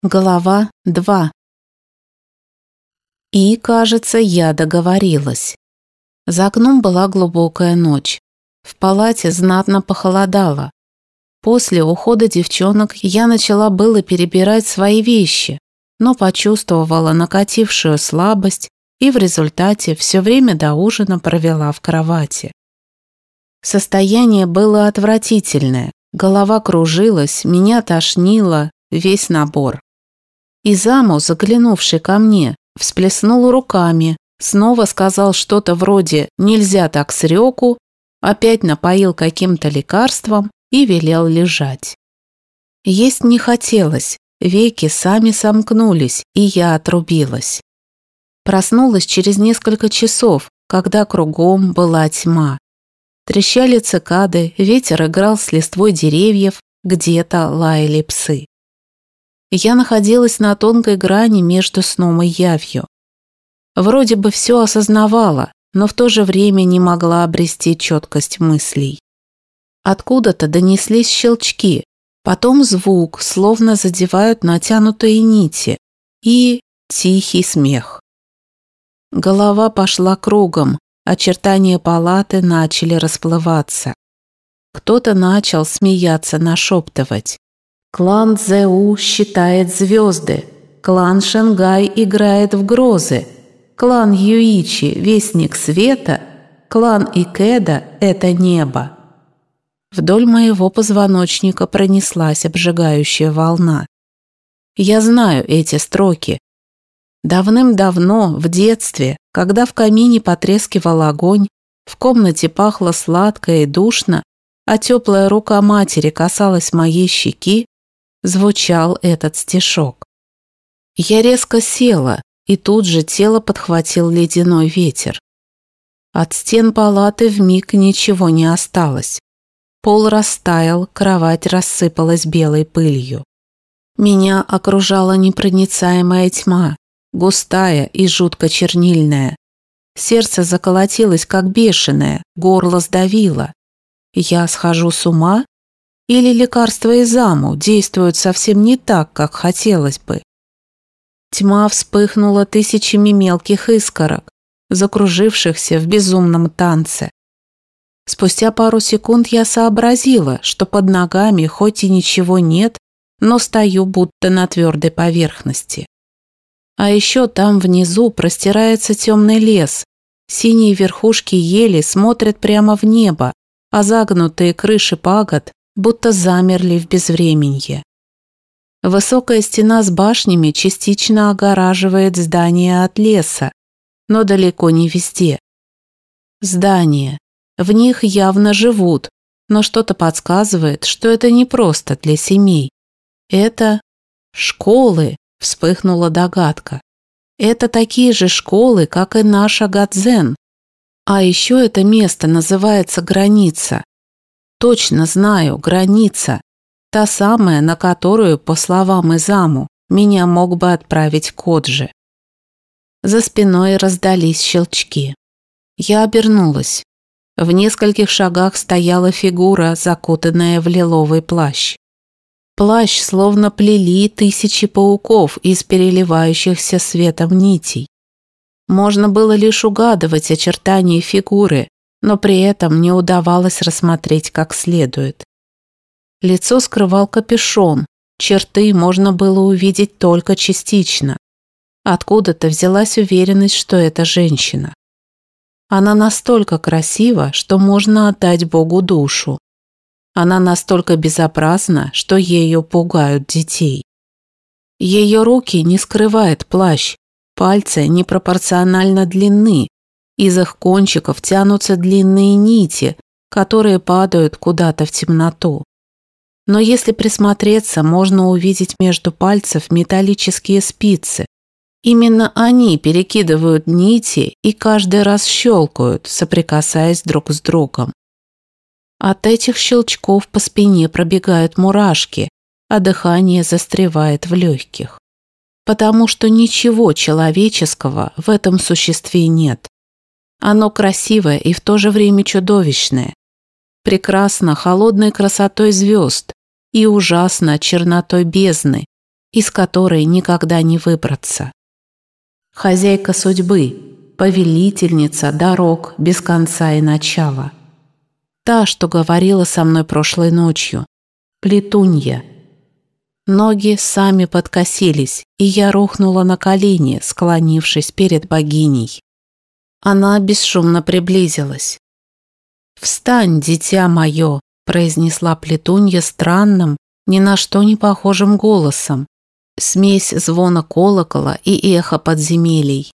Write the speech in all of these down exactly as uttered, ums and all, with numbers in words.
Глава два. И, кажется, я договорилась. За окном была глубокая ночь. В палате знатно похолодало. После ухода девчонок я начала было перебирать свои вещи, но почувствовала накатившую слабость и в результате все время до ужина провела в кровати. Состояние было отвратительное, голова кружилась, меня тошнило, весь набор. Изаму, заглянувший ко мне, всплеснул руками, снова сказал что-то вроде «нельзя так с Рёку», опять напоил каким-то лекарством и велел лежать. Есть не хотелось, веки сами сомкнулись, и я отрубилась. Проснулась через несколько часов, когда кругом была тьма. Трещали цикады, ветер играл с листвой деревьев, где-то лаяли псы. Я находилась на тонкой грани между сном и явью. Вроде бы все осознавала, но в то же время не могла обрести четкость мыслей. Откуда-то донеслись щелчки, потом звук, словно задевают натянутые нити, и тихий смех. Голова пошла кругом, очертания палаты начали расплываться. Кто-то начал смеяться, нашептывать. Клан Цзэу считает звезды, клан Шангай играет в грозы, клан Юичи – вестник света, клан Икеда – это небо. Вдоль моего позвоночника пронеслась обжигающая волна. Я знаю эти строки. Давным-давно, в детстве, когда в камине потрескивал огонь, в комнате пахло сладко и душно, а теплая рука матери касалась моей щеки, звучал этот стишок. Я резко села, и тут же тело подхватил ледяной ветер. От стен палаты вмиг ничего не осталось. Пол растаял, кровать рассыпалась белой пылью. Меня окружала непроницаемая тьма, густая и жутко чернильная. Сердце заколотилось, как бешеное, горло сдавило. Я схожу с ума? Или лекарства Изаму действуют совсем не так, как хотелось бы? Тьма вспыхнула тысячами мелких искорок, закружившихся в безумном танце. Спустя пару секунд я сообразила, что под ногами хоть и ничего нет, но стою будто на твердой поверхности. А еще там внизу простирается темный лес, синие верхушки ели смотрят прямо в небо, а загнутые крыши пагод будто замерли в безвременье. Высокая стена с башнями частично огораживает здание от леса, но далеко не везде. Здания. В них явно живут, но что-то подсказывает, что это не просто для семей. Это школы, вспыхнула догадка. Это такие же школы, как и наша Гадзен. А еще это место называется граница. Точно знаю, граница. Та самая, на которую, по словам Изаму, меня мог бы отправить Коджи. За спиной раздались щелчки. Я обернулась. В нескольких шагах стояла фигура, закутанная в лиловый плащ. Плащ словно плели тысячи пауков из переливающихся светом нитей. Можно было лишь угадывать очертания фигуры, но при этом не удавалось рассмотреть как следует. Лицо скрывал капюшон, черты можно было увидеть только частично. Откуда-то взялась уверенность, что это женщина. Она настолько красива, что можно отдать Богу душу. Она настолько безобразна, что ею пугают детей. Ее руки не скрывает плащ, пальцы непропорционально длинны, из их кончиков тянутся длинные нити, которые падают куда-то в темноту. Но если присмотреться, можно увидеть между пальцев металлические спицы. Именно они перекидывают нити и каждый раз щелкают, соприкасаясь друг с другом. От этих щелчков по спине пробегают мурашки, а дыхание застревает в легких. Потому что ничего человеческого в этом существе нет. Оно красивое и в то же время чудовищное. Прекрасно холодной красотой звезд и ужасно чернотой бездны, из которой никогда не выбраться. Хозяйка судьбы, повелительница дорог без конца и начала. Та, что говорила со мной прошлой ночью. Плетунья. Ноги сами подкосились, и я рухнула на колени, склонившись перед богиней. Она бесшумно приблизилась. «Встань, дитя мое», – произнесла Плетунья странным, ни на что не похожим голосом, смесь звона колокола и эхо подземелий.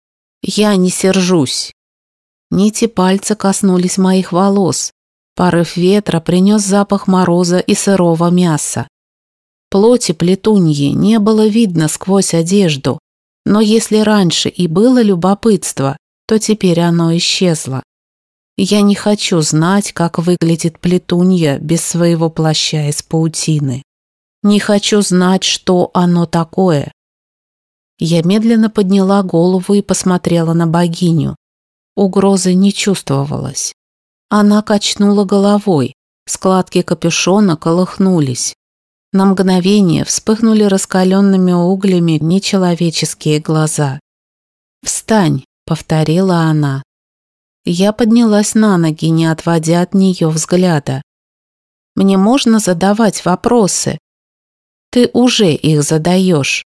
«Я не сержусь». Нити пальца коснулись моих волос. Порыв ветра принес запах мороза и сырого мяса. Плоти Плетуньи не было видно сквозь одежду, но если раньше и было любопытство, то теперь оно исчезло. Я не хочу знать, как выглядит Плетунья без своего плаща из паутины. Не хочу знать, что оно такое. Я медленно подняла голову и посмотрела на богиню. Угрозы не чувствовалось. Она качнула головой, складки капюшона колыхнулись. На мгновение вспыхнули раскаленными углями нечеловеческие глаза. «Встань», — повторила она. Я поднялась на ноги, не отводя от нее взгляда. «Мне можно задавать вопросы?» «Ты уже их задаешь».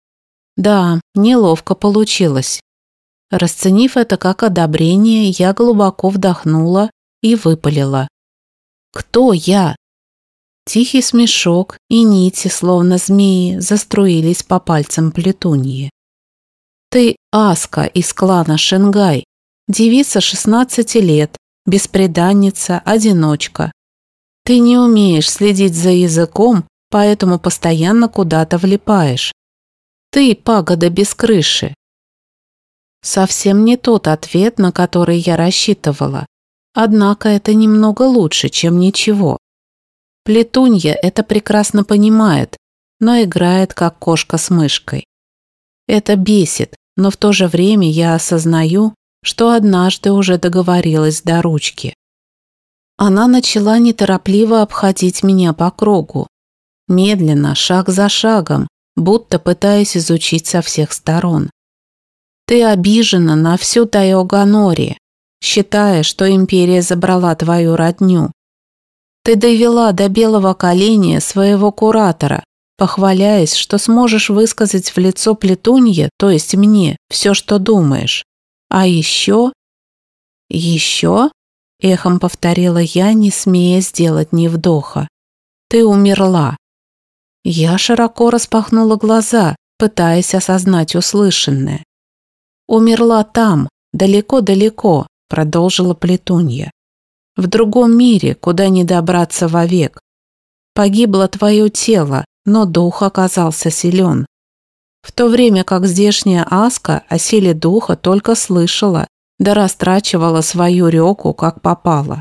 «Да, неловко получилось». Расценив это как одобрение, я глубоко вдохнула и выпалила. «Кто я?» Тихий смешок и нити, словно змеи, заструились по пальцам Плетуньи. «Ты Аска из клана Шенгай, девица шестнадцати лет, бесприданница, одиночка. Ты не умеешь следить за языком, поэтому постоянно куда-то влипаешь. Ты пагода без крыши». Совсем не тот ответ, на который я рассчитывала. Однако это немного лучше, чем ничего. Плетунья это прекрасно понимает, но играет как кошка с мышкой. Это бесит, но в то же время я осознаю, что однажды уже договорилась до ручки. Она начала неторопливо обходить меня по кругу. Медленно, шаг за шагом, будто пытаясь изучить со всех сторон. Ты обижена на всю Тайоганори, считая, что империя забрала твою родню. Ты довела до белого коленя своего куратора, похваляясь, что сможешь высказать в лицо Плетунье, то есть мне, все, что думаешь. А еще... Еще? Эхом повторила я, не смея сделать ни вдоха. Ты умерла. Я широко распахнула глаза, пытаясь осознать услышанное. Умерла там, далеко-далеко, продолжила Плетунья. В другом мире, куда не добраться вовек. Погибло твое тело, но дух оказался силен. В то время как здешняя Аска о силе духа только слышала, да растрачивала свою рёку, как попало.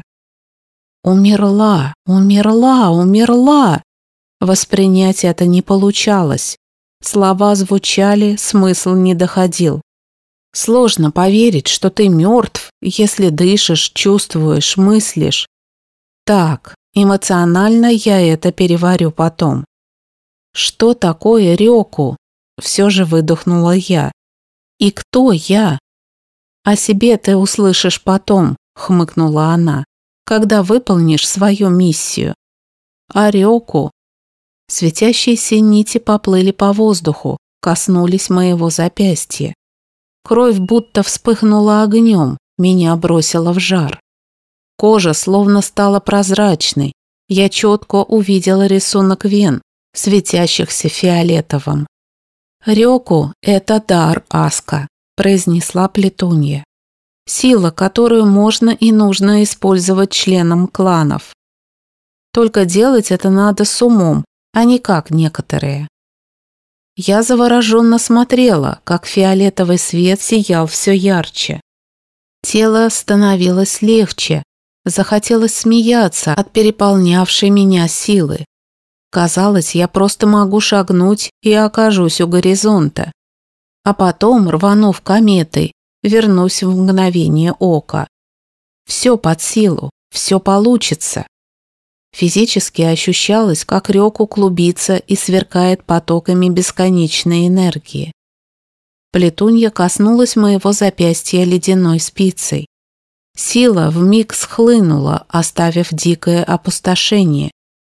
Умерла, умерла, умерла. Воспринять это не получалось. Слова звучали, смысл не доходил. Сложно поверить, что ты мертв, если дышишь, чувствуешь, мыслишь. Так, эмоционально я это переварю потом. Что такое рёку? Все же выдохнула я. И кто я? О себе ты услышишь потом, хмыкнула она, когда выполнишь свою миссию. А рёку? Светящиеся нити поплыли по воздуху, коснулись моего запястья. Кровь будто вспыхнула огнем, меня бросило в жар. Кожа словно стала прозрачной, я четко увидела рисунок вен, светящихся фиолетовым. «Рёку – это дар, Аска», – произнесла Плетунья. «Сила, которую можно и нужно использовать членам кланов. Только делать это надо с умом, а не как некоторые». Я завороженно смотрела, как фиолетовый свет сиял все ярче. Тело становилось легче, захотелось смеяться от переполнявшей меня силы. Казалось, я просто могу шагнуть и окажусь у горизонта. А потом, рванув кометой, вернусь в мгновение ока. Все под силу, все получится. Физически ощущалось, как реку клубится и сверкает потоками бесконечной энергии. Плетунья коснулась моего запястья ледяной спицей. Сила вмиг схлынула, оставив дикое опустошение.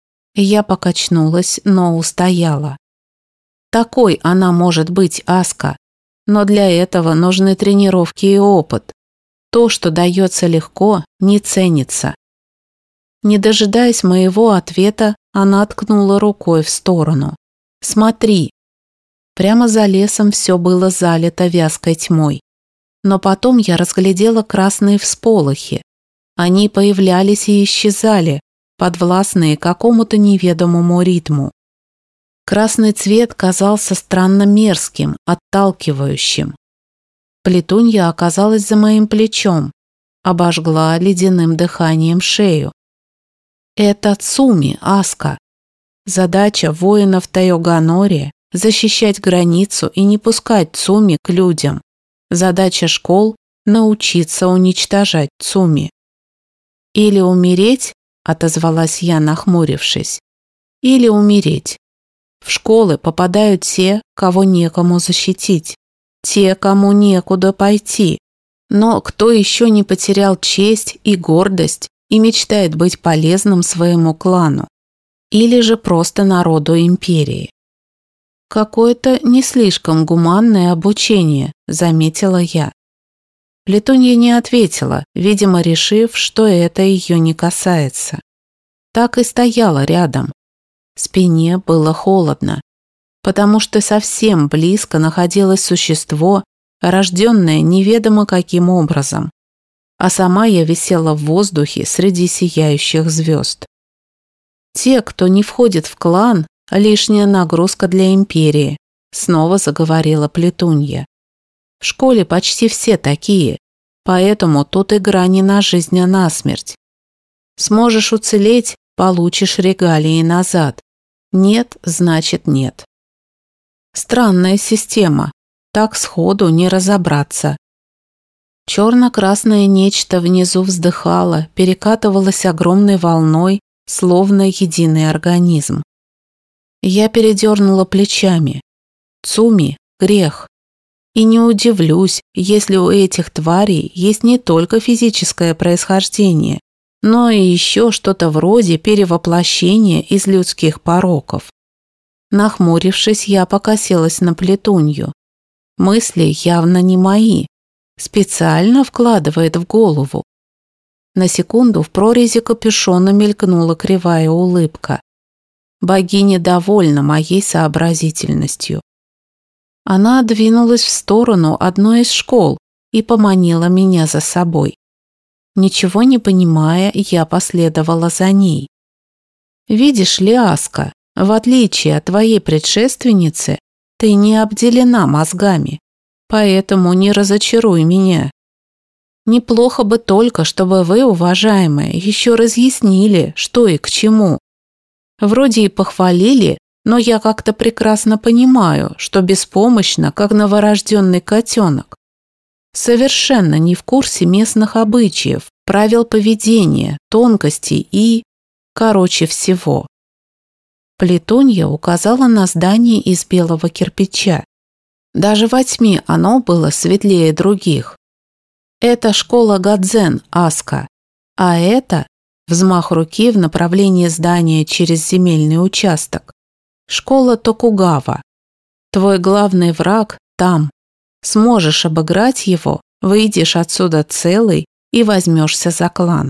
Я покачнулась, но устояла. Такой она может быть, Аска, но для этого нужны тренировки и опыт. То, что дается легко, не ценится. Не дожидаясь моего ответа, она ткнула рукой в сторону. «Смотри!» Прямо за лесом все было залито вязкой тьмой. Но потом я разглядела красные всполохи. Они появлялись и исчезали, подвластные какому-то неведомому ритму. Красный цвет казался странно мерзким, отталкивающим. Плетунья оказалась за моим плечом, обожгла ледяным дыханием шею. Это Цуми, Аска. Задача воинов Тайоганори – защищать границу и не пускать Цуми к людям. Задача школ – научиться уничтожать Цуми. «Или умереть», – отозвалась я, нахмурившись, – «или умереть». В школы попадают те, кого некому защитить, те, кому некуда пойти. Но кто еще не потерял честь и гордость и мечтает быть полезным своему клану? Или же просто народу империи? «Какое-то не слишком гуманное обучение», – заметила я. Плетунья не ответила, видимо, решив, что это ее не касается. Так и стояла рядом. Спине было холодно, потому что совсем близко находилось существо, рожденное неведомо каким образом, а сама я висела в воздухе среди сияющих звезд. «Те, кто не входит в клан, лишняя нагрузка для империи», снова заговорила Плетунья. «В школе почти все такие, поэтому тут игра не на жизнь, а на смерть. Сможешь уцелеть, получишь регалии назад. Нет, значит нет». Странная система, так сходу не разобраться. Черно-красное нечто внизу вздыхало, перекатывалось огромной волной, словно единый организм. Я передернула плечами. Цуми – грех. И не удивлюсь, если у этих тварей есть не только физическое происхождение, но и еще что-то вроде перевоплощения из людских пороков. Нахмурившись, я покосилась на Плетунью. Мысли явно не мои. Специально вкладывает в голову. На секунду в прорези капюшона мелькнула кривая улыбка. Богиня довольна моей сообразительностью. Она двинулась в сторону одной из школ и поманила меня за собой. Ничего не понимая, я последовала за ней. «Видишь ли, Аска, в отличие от твоей предшественницы, ты не обделена мозгами, поэтому не разочаруй меня. Неплохо бы только, чтобы вы, уважаемые, еще разъяснили, что и к чему. Вроде и похвалили, но я как-то прекрасно понимаю, что беспомощна, как новорожденный котенок. Совершенно не в курсе местных обычаев, правил поведения, тонкостей и, короче, всего». Плетунья указала на здание из белого кирпича. Даже во тьме оно было светлее других. Это школа Гадзен, Аска, а это взмах руки в направлении здания через земельный участок. Школа Токугава. Твой главный враг там. Сможешь обыграть его, выйдешь отсюда целый и возьмешься за клан.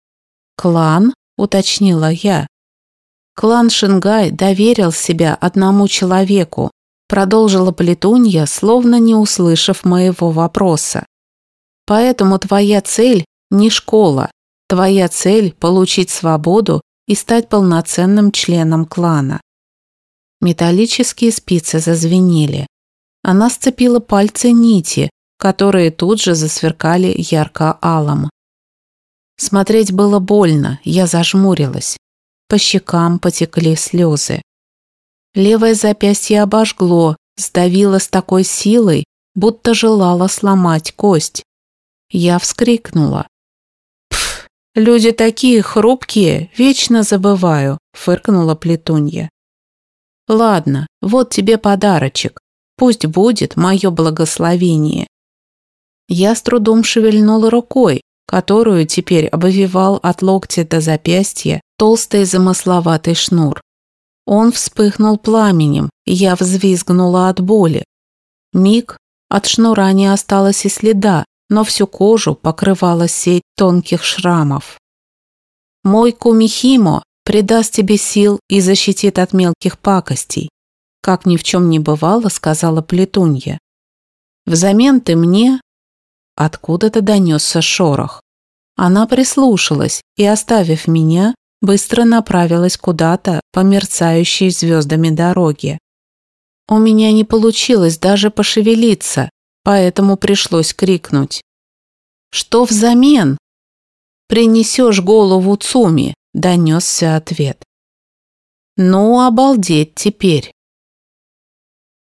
«Клан?» – уточнила я. «Клан Шингай доверил себя одному человеку», – продолжила Плетунья, словно не услышав моего вопроса. «Поэтому твоя цель не школа, твоя цель – получить свободу и стать полноценным членом клана». Металлические спицы зазвенели. Она сцепила пальцы нити, которые тут же засверкали ярко-алым. Смотреть было больно, я зажмурилась. По щекам потекли слезы. Левое запястье обожгло, сдавило с такой силой, будто желало сломать кость. Я вскрикнула. «Пф, Люди такие хрупкие, вечно забываю», – фыркнула Плетунья. «Ладно, вот тебе подарочек. Пусть будет мое благословение». Я с трудом шевельнула рукой, которую теперь обвивал от локтя до запястья толстый замысловатый шнур. Он вспыхнул пламенем, и я взвизгнула от боли. Миг, от шнура не осталось и следа, но всю кожу покрывала сеть тонких шрамов. «Мой кумихимо придаст тебе сил и защитит от мелких пакостей», как ни в чем не бывало, сказала Плетунья. «Взамен ты мне...» Откуда-то донесся шорох. Она прислушалась и, оставив меня, быстро направилась куда-то по мерцающей звездами дороге. У меня не получилось даже пошевелиться, поэтому пришлось крикнуть. «Что взамен?» «Принесешь голову Цуми», – донесся ответ. «Ну, обалдеть теперь!»